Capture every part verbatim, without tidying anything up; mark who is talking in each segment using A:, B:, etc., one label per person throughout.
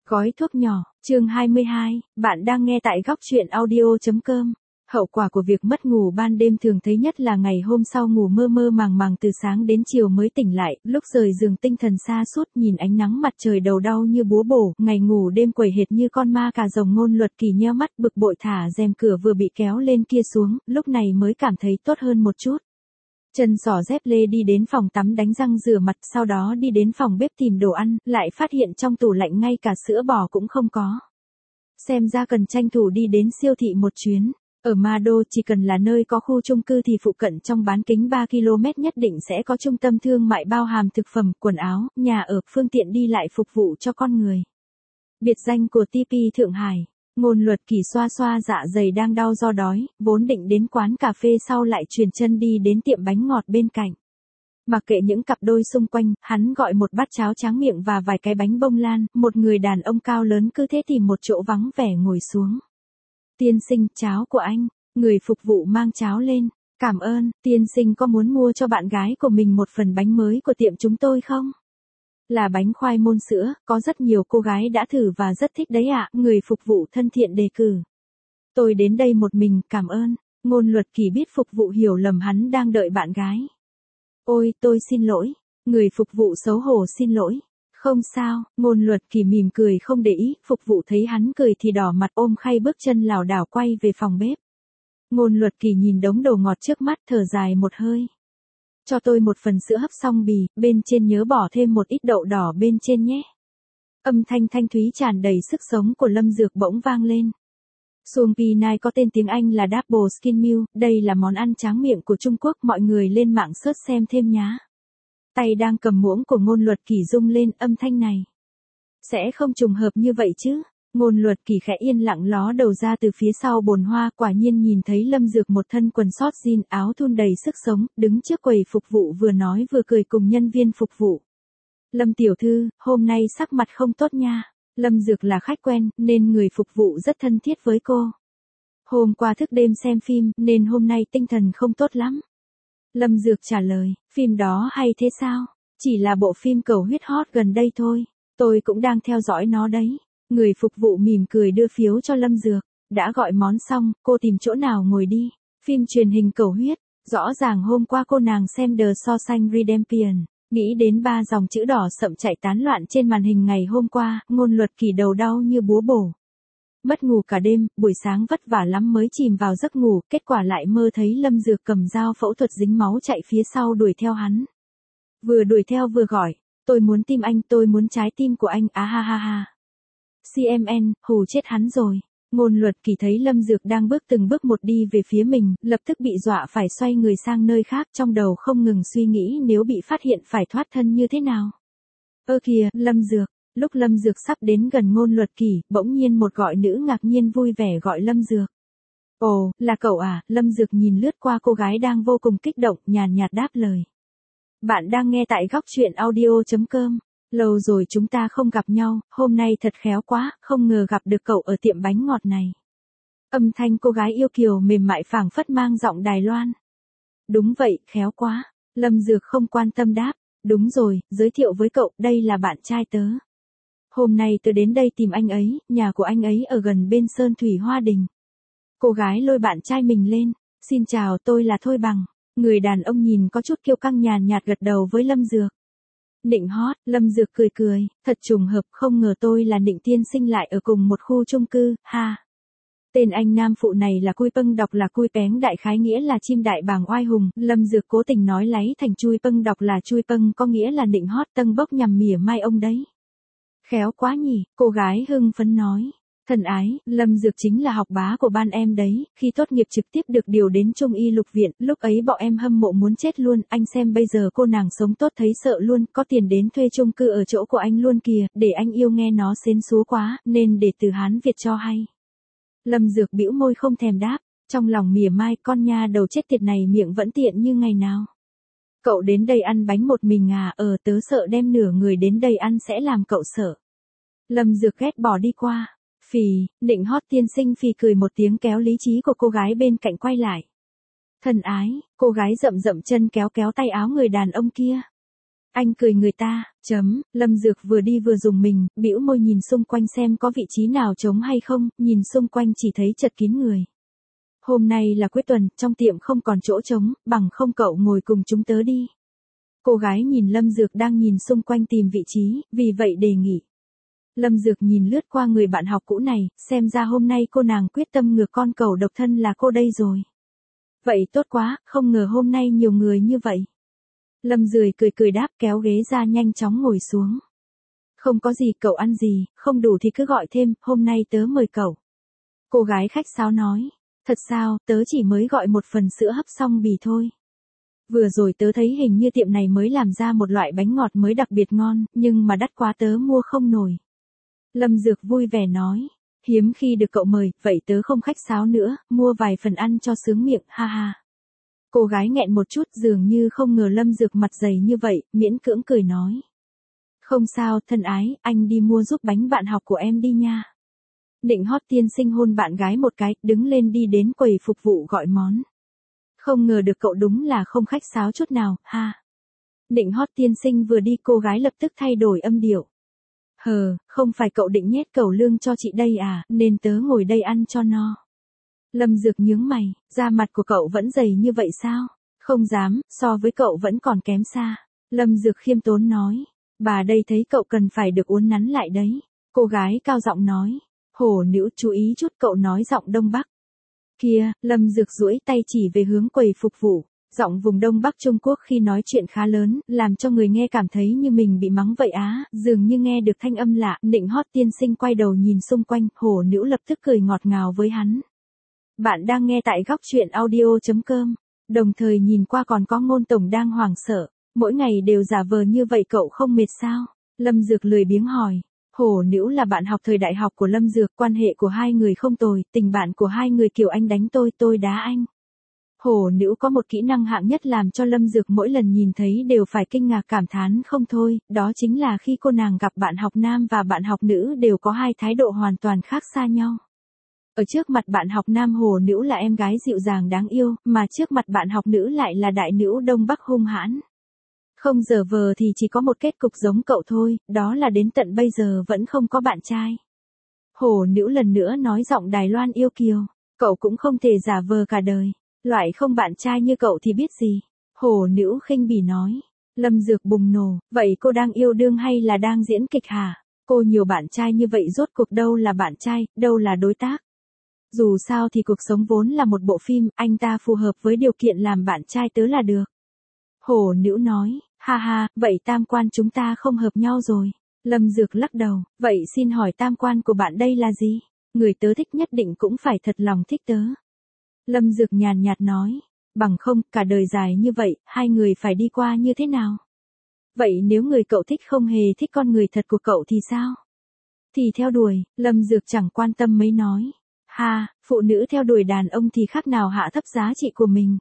A: Gói thuốc nhỏ, chương hai mươi hai, bạn đang nghe tại góc truyện audio.com. Hậu quả của việc mất ngủ ban đêm thường thấy nhất là ngày hôm sau ngủ mơ mơ màng màng từ sáng đến chiều mới tỉnh lại, lúc rời giường tinh thần sa sút nhìn ánh nắng mặt trời đầu đau như búa bổ, ngày ngủ đêm quẩy hệt như con ma cà rồng. Ngôn Luật Kỳ nheo mắt bực bội thả rèm cửa vừa bị kéo lên kia xuống, lúc này mới cảm thấy tốt hơn một chút. Chân xỏ dép lê đi đến phòng tắm đánh răng rửa mặt, sau đó đi đến phòng bếp tìm đồ ăn, lại phát hiện trong tủ lạnh ngay cả sữa bò cũng không có. Xem ra cần tranh thủ đi đến siêu thị một chuyến. Ở Ma Đô chỉ cần là nơi có khu chung cư thì phụ cận trong bán kính ba ki lô mét nhất định sẽ có trung tâm thương mại bao hàm thực phẩm, quần áo, nhà ở, phương tiện đi lại phục vụ cho con người. Biệt danh của tê pê Thượng Hải. Ngôn Luật Kỳ xoa xoa dạ dày đang đau do đói, vốn định đến quán cà phê sau lại chuyển chân đi đến tiệm bánh ngọt bên cạnh. Mặc kệ những cặp đôi xung quanh, hắn gọi một bát cháo tráng miệng và vài cái bánh bông lan, một người đàn ông cao lớn cứ thế tìm một chỗ vắng vẻ ngồi xuống. Tiên sinh, cháo của anh. Người phục vụ mang cháo lên. Cảm ơn, tiên sinh có muốn mua cho bạn gái của mình một phần bánh mới của tiệm chúng tôi không? Là bánh khoai môn sữa, có rất nhiều cô gái đã thử và rất thích đấy ạ, người phục vụ thân thiện đề cử. Tôi đến đây một mình, cảm ơn. Ngôn Luật Kỳ biết phục vụ hiểu lầm hắn đang đợi bạn gái. Ôi, tôi xin lỗi. Người phục vụ xấu hổ xin lỗi. Không sao, Ngôn Luật Kỳ mỉm cười không để ý, phục vụ thấy hắn cười thì đỏ mặt ôm khay bước chân lảo đảo quay về phòng bếp. Ngôn Luật Kỳ nhìn đống đồ ngọt trước mắt thở dài một hơi. Cho tôi một phần sữa hấp xong bì, bên trên nhớ bỏ thêm một ít đậu đỏ bên trên nhé. Âm thanh thanh thúy tràn đầy sức sống của Lâm Dược bỗng vang lên. Suông Pi Nai có tên tiếng Anh là Double Skin Meal, đây là món ăn tráng miệng của Trung Quốc, mọi người lên mạng search xem thêm nhá. Tay đang cầm muỗng của Ngôn Luật Kỳ rung lên, âm thanh này. Sẽ không trùng hợp như vậy chứ? Ngôn Luật Kỳ khẽ yên lặng ló đầu ra từ phía sau bồn hoa, quả nhiên nhìn thấy Lâm Dược một thân quần sót jean, áo thun đầy sức sống, đứng trước quầy phục vụ vừa nói vừa cười cùng nhân viên phục vụ. Lâm tiểu thư, hôm nay sắc mặt không tốt nha. Lâm Dược là khách quen, nên người phục vụ rất thân thiết với cô. Hôm qua thức đêm xem phim, nên hôm nay tinh thần không tốt lắm. Lâm Dược trả lời, phim đó hay thế sao? Chỉ là bộ phim cầu huyết hot gần đây thôi. Tôi cũng đang theo dõi nó đấy. Người phục vụ mỉm cười đưa phiếu cho Lâm Dược. Đã gọi món xong, cô tìm chỗ nào ngồi đi. Phim truyền hình cầu huyết. Rõ ràng hôm qua cô nàng xem The Shawshank Redemption. Nghĩ đến ba dòng chữ đỏ sậm chạy tán loạn trên màn hình ngày hôm qua, Ngôn Luật Kỳ đầu đau như búa bổ. Mất ngủ cả đêm, buổi sáng vất vả lắm mới chìm vào giấc ngủ, kết quả lại mơ thấy Lâm Dược cầm dao phẫu thuật dính máu chạy phía sau đuổi theo hắn. Vừa đuổi theo vừa gọi, tôi muốn tim anh, tôi muốn trái tim của anh, á ha ha ha. xê em en, hù chết hắn rồi. Ngôn Luật Kỳ thấy Lâm Dược đang bước từng bước một đi về phía mình, lập tức bị dọa phải xoay người sang nơi khác, trong đầu không ngừng suy nghĩ nếu bị phát hiện phải thoát thân như thế nào. Ơ kìa, Lâm Dược. Lúc Lâm Dược sắp đến gần Ngôn Luật Kỳ, bỗng nhiên một gọi nữ ngạc nhiên vui vẻ gọi Lâm Dược. Ồ, là cậu à? Lâm Dược nhìn lướt qua cô gái đang vô cùng kích động, nhàn nhạt đáp lời. Bạn đang nghe tại góc truyện audio.com. Lâu rồi chúng ta không gặp nhau, hôm nay thật khéo quá, không ngờ gặp được cậu ở tiệm bánh ngọt này. Âm thanh cô gái yêu kiều mềm mại phảng phất mang giọng Đài Loan. Đúng vậy, khéo quá. Lâm Dược không quan tâm đáp. Đúng rồi, giới thiệu với cậu, đây là bạn trai tớ. Hôm nay tớ đến đây tìm anh ấy, nhà của anh ấy ở gần bên Sơn Thủy Hoa Đình. Cô gái lôi bạn trai mình lên. Xin chào, tôi là Thôi Bằng. Người đàn ông nhìn có chút kiêu căng nhàn nhạt gật đầu với Lâm Dược. Nịnh hót, Lâm Dược cười cười, thật trùng hợp, không ngờ tôi là Nịnh tiên sinh lại ở cùng một khu chung cư, ha. Tên anh nam phụ này là Cui Pâng, đọc là Cui Péng, đại khái nghĩa là chim đại bàng oai hùng. Lâm Dược cố tình nói láy thành Chui Pâng, đọc là Chui Pâng, có nghĩa là nịnh hót tâng bốc nhằm mỉa mai ông đấy. Khéo quá nhỉ, cô gái hưng phấn nói. Thân ái, Lâm Dược chính là học bá của ban em đấy, khi tốt nghiệp trực tiếp được điều đến Trung y lục viện, lúc ấy bọn em hâm mộ muốn chết luôn, anh xem bây giờ cô nàng sống tốt thấy sợ luôn, có tiền đến thuê chung cư ở chỗ của anh luôn kìa, để anh yêu nghe nó xến xúa quá, nên để từ Hán Việt cho hay. Lâm Dược bĩu môi không thèm đáp, trong lòng mỉa mai, con nha đầu chết tiệt này miệng vẫn tiện như ngày nào. Cậu đến đây ăn bánh một mình à? Ờ, tớ sợ đem nửa người đến đây ăn sẽ làm cậu sợ. Lâm Dược ghét bỏ đi qua. Phì, Nịnh hót tiên sinh phì cười một tiếng kéo lý trí của cô gái bên cạnh quay lại. Thân ái, cô gái rậm rậm chân kéo kéo tay áo người đàn ông kia. Anh cười người ta, chấm, Lâm Dược vừa đi vừa dùng mình, bĩu môi nhìn xung quanh xem có vị trí nào trống hay không, nhìn xung quanh chỉ thấy chật kín người. Hôm nay là cuối tuần, trong tiệm không còn chỗ trống, bằng không cậu ngồi cùng chúng tớ đi. Cô gái nhìn Lâm Dược đang nhìn xung quanh tìm vị trí, vì vậy đề nghị. Lâm Dược nhìn lướt qua người bạn học cũ này, xem ra hôm nay cô nàng quyết tâm ngược con cẩu độc thân là cô đây rồi. Vậy tốt quá, không ngờ hôm nay nhiều người như vậy. Lâm Dược cười cười đáp kéo ghế ra nhanh chóng ngồi xuống. Không có gì, cậu ăn gì, không đủ thì cứ gọi thêm, hôm nay tớ mời cậu. Cô gái khách sáo nói, thật sao, tớ chỉ mới gọi một phần sữa hấp xong bì thôi. Vừa rồi tớ thấy hình như tiệm này mới làm ra một loại bánh ngọt mới đặc biệt ngon, nhưng mà đắt quá tớ mua không nổi. Lâm Dược vui vẻ nói, hiếm khi được cậu mời, vậy tớ không khách sáo nữa, mua vài phần ăn cho sướng miệng, ha ha. Cô gái nghẹn một chút dường như không ngờ Lâm Dược mặt dày như vậy, miễn cưỡng cười nói. Không sao, thân ái, anh đi mua giúp bánh bạn học của em đi nha. Định hót tiên sinh hôn bạn gái một cái, đứng lên đi đến quầy phục vụ gọi món. Không ngờ được cậu đúng là không khách sáo chút nào, ha. Định hót tiên sinh vừa đi cô gái lập tức thay đổi âm điệu. Hờ, không phải cậu định nhét cẩu lương cho chị đây à, nên tớ ngồi đây ăn cho no. Lâm Dược nhướng mày, da mặt của cậu vẫn dày như vậy sao? Không dám, so với cậu vẫn còn kém xa. Lâm Dược khiêm tốn nói, bà đây thấy cậu cần phải được uốn nắn lại đấy. Cô gái cao giọng nói, hổ nữ chú ý chút cậu nói giọng Đông Bắc. Kia, Lâm Dược duỗi tay chỉ về hướng quầy phục vụ. Giọng vùng Đông Bắc Trung Quốc khi nói chuyện khá lớn, làm cho người nghe cảm thấy như mình bị mắng vậy á, dường như nghe được thanh âm lạ, Định hót tiên sinh quay đầu nhìn xung quanh, hổ nữ lập tức cười ngọt ngào với hắn. Bạn đang nghe tại góc truyện audio chấm com, đồng thời nhìn qua còn có Ngôn tổng đang hoảng sợ, mỗi ngày đều giả vờ như vậy cậu không mệt sao? Lâm Dược lười biếng hỏi. Hổ nữ là bạn học thời đại học của Lâm Dược, quan hệ của hai người không tồi, tình bạn của hai người kiểu anh đánh tôi, tôi đá anh. Hổ nữ có một kỹ năng hạng nhất làm cho Lâm Dược mỗi lần nhìn thấy đều phải kinh ngạc cảm thán không thôi, đó chính là khi cô nàng gặp bạn học nam và bạn học nữ đều có hai thái độ hoàn toàn khác xa nhau. Ở trước mặt bạn học nam hổ nữ là em gái dịu dàng đáng yêu, mà trước mặt bạn học nữ lại là đại nữ Đông Bắc hung hãn. Không giờ vờ thì chỉ có một kết cục giống cậu thôi, đó là đến tận bây giờ vẫn không có bạn trai. Hổ nữ lần nữa nói giọng Đài Loan yêu kiều, cậu cũng không thể giả vờ cả đời. Loại không bạn trai như cậu thì biết gì. Hổ nữ khinh bỉ nói. Lâm Dược bùng nổ, vậy cô đang yêu đương hay là đang diễn kịch hả? Cô nhiều bạn trai như vậy rốt cuộc đâu là bạn trai, đâu là đối tác. Dù sao thì cuộc sống vốn là một bộ phim, anh ta phù hợp với điều kiện làm bạn trai tớ là được. Hổ nữ nói, ha ha, vậy tam quan chúng ta không hợp nhau rồi. Lâm Dược lắc đầu, vậy xin hỏi tam quan của bạn đây là gì? Người tớ thích nhất định cũng phải thật lòng thích tớ. Lâm Dược nhàn nhạt nói, bằng không, cả đời dài như vậy, hai người phải đi qua như thế nào? Vậy nếu người cậu thích không hề thích con người thật của cậu thì sao? Thì theo đuổi, Lâm Dược chẳng quan tâm mấy nói. Ha, phụ nữ theo đuổi đàn ông thì khác nào hạ thấp giá trị của mình.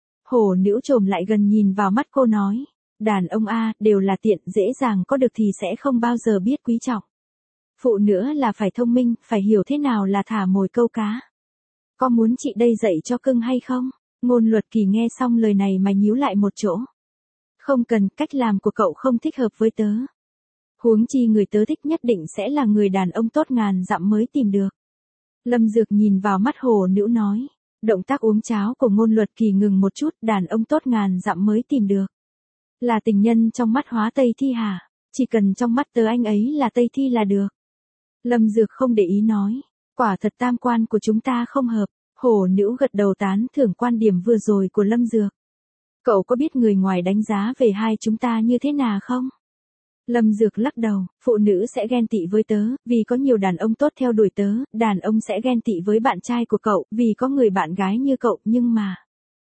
A: Hổ nữ trồm lại gần nhìn vào mắt cô nói, đàn ông a, đều là tiện, dễ dàng có được thì sẽ không bao giờ biết quý trọng. Phụ nữ là phải thông minh, phải hiểu thế nào là thả mồi câu cá. Có muốn chị đây dạy cho cưng hay không? Ngôn Luật Kỳ nghe xong lời này mà nhíu lại một chỗ. Không cần, cách làm của cậu không thích hợp với tớ. Huống chi người tớ thích nhất định sẽ là người đàn ông tốt ngàn dặm mới tìm được. Lâm Dược nhìn vào mắt hổ nữ nói. Động tác uống cháo của Ngôn Luật Kỳ ngừng một chút, đàn ông tốt ngàn dặm mới tìm được. Là tình nhân trong mắt Hóa Tây Thi hả? Chỉ cần trong mắt tớ anh ấy là Tây Thi là được. Lâm Dược không để ý nói. Quả thật tam quan của chúng ta không hợp. Hổ nữ gật đầu tán thưởng quan điểm vừa rồi của Lâm Dược. Cậu có biết người ngoài đánh giá về hai chúng ta như thế nào không? Lâm Dược lắc đầu, phụ nữ sẽ ghen tị với tớ, vì có nhiều đàn ông tốt theo đuổi tớ, đàn ông sẽ ghen tị với bạn trai của cậu, vì có người bạn gái như cậu, nhưng mà...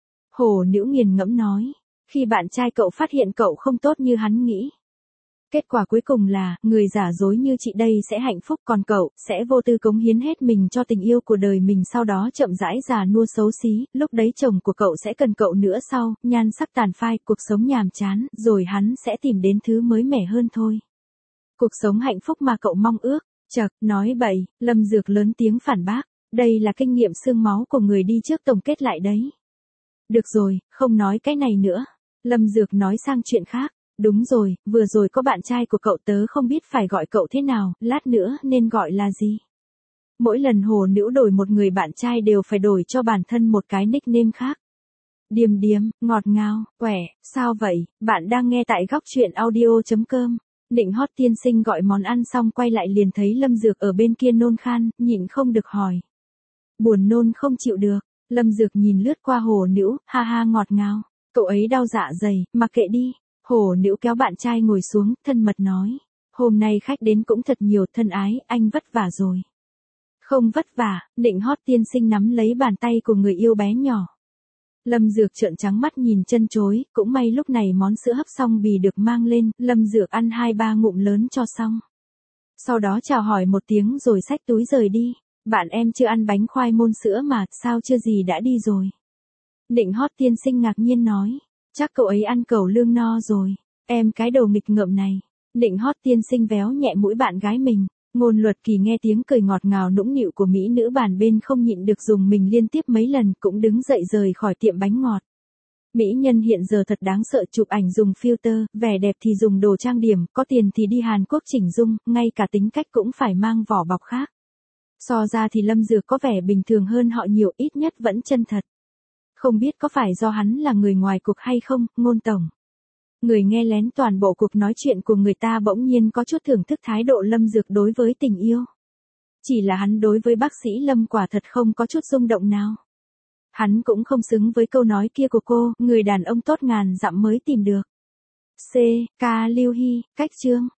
A: Hổ nữ nghiền ngẫm nói, khi bạn trai cậu phát hiện cậu không tốt như hắn nghĩ. Kết quả cuối cùng là, người giả dối như chị đây sẽ hạnh phúc, còn cậu, sẽ vô tư cống hiến hết mình cho tình yêu của đời mình, sau đó chậm rãi già nua xấu xí, lúc đấy chồng của cậu sẽ cần cậu nữa sau, nhan sắc tàn phai, cuộc sống nhàm chán, rồi hắn sẽ tìm đến thứ mới mẻ hơn thôi. Cuộc sống hạnh phúc mà cậu mong ước, chật, nói bậy, Lâm Dược lớn tiếng phản bác, đây là kinh nghiệm xương máu của người đi trước tổng kết lại đấy. Được rồi, không nói cái này nữa. Lâm Dược nói sang chuyện khác. Đúng rồi, vừa rồi có bạn trai của cậu tớ không biết phải gọi cậu thế nào, lát nữa nên gọi là gì. Mỗi lần Hồ Nữ đổi một người bạn trai đều phải đổi cho bản thân một cái nickname khác. Điềm điềm, ngọt ngào, quẻ, sao vậy, bạn đang nghe tại góc chuyện audio.com. Định Hót tiên sinh gọi món ăn xong quay lại liền thấy Lâm Dược ở bên kia nôn khan, nhịn không được hỏi. Buồn nôn không chịu được, Lâm Dược nhìn lướt qua Hồ Nữ, ha ha ngọt ngào, cậu ấy đau dạ dày, mặc kệ đi. Hồ Nữ kéo bạn trai ngồi xuống, thân mật nói. Hôm nay khách đến cũng thật nhiều, thân ái, anh vất vả rồi. Không vất vả, Định Hót tiên sinh nắm lấy bàn tay của người yêu bé nhỏ. Lâm Dược trợn trắng mắt nhìn chân chối, cũng may lúc này món sữa hấp xong bì được mang lên, Lâm Dược ăn hai ba ngụm lớn cho xong. Sau đó chào hỏi một tiếng rồi xách túi rời đi. Bạn em chưa ăn bánh khoai môn sữa mà, sao chưa gì đã đi rồi. Định Hót tiên sinh ngạc nhiên nói, chắc cậu ấy ăn cẩu lương no rồi, em cái đầu nghịch ngợm này. Định Hót tiên sinh véo nhẹ mũi bạn gái mình. Ngôn Luật Kỳ nghe tiếng cười ngọt ngào nũng nịu của mỹ nữ bàn bên không nhịn được dùng mình liên tiếp mấy lần, cũng đứng dậy rời khỏi tiệm bánh ngọt. Mỹ nhân hiện giờ thật đáng sợ, chụp ảnh dùng filter, vẻ đẹp thì dùng đồ trang điểm, có tiền thì đi Hàn Quốc chỉnh dung, ngay cả tính cách cũng phải mang vỏ bọc khác. So ra thì Lâm Dược có vẻ bình thường hơn họ nhiều, ít nhất vẫn chân thật. Không biết có phải do hắn là người ngoài cuộc hay không, Ngôn tổng. Người nghe lén toàn bộ cuộc nói chuyện của người ta bỗng nhiên có chút thưởng thức thái độ Lâm Dược đối với tình yêu. Chỉ là hắn đối với bác sĩ Lâm quả thật không có chút rung động nào. Hắn cũng không xứng với câu nói kia của cô, người đàn ông tốt ngàn dặm mới tìm được. C. K. Lưu Hy, cách chương.